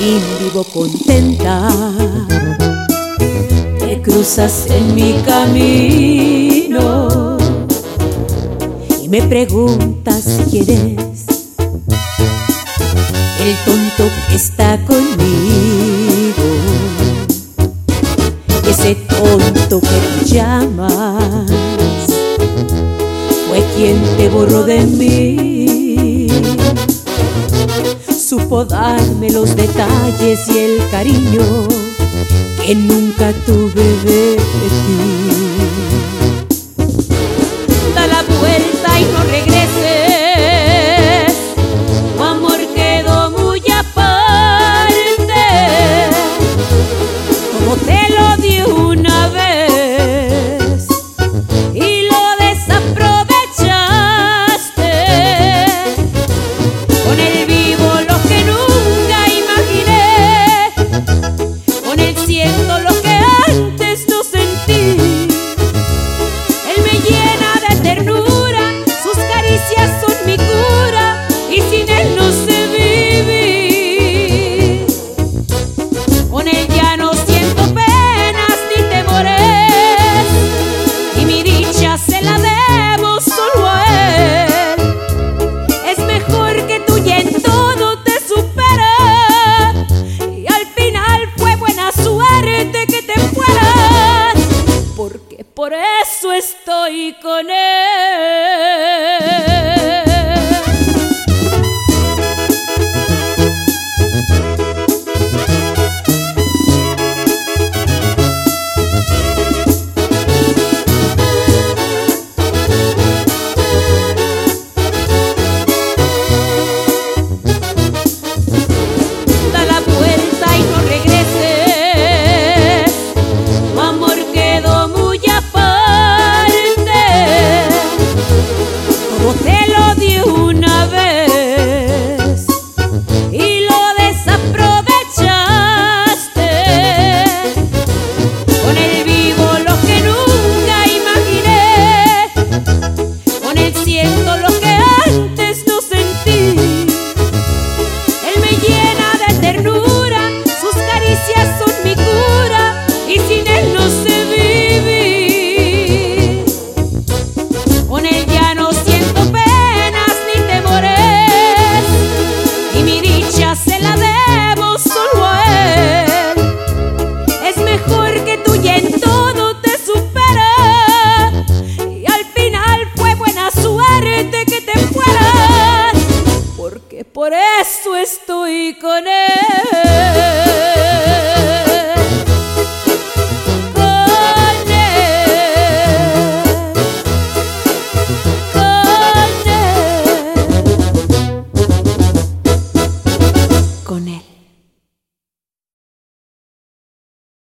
fin vivo contenta. Te cruzas en mi camino y me preguntas quién es el tonto que está conmigo. Ese tonto que tú llamas fue quien te borró de mí. Supo darme los detalles y el cariño que nunca tuve de ti. Da la vuelta y no regreses,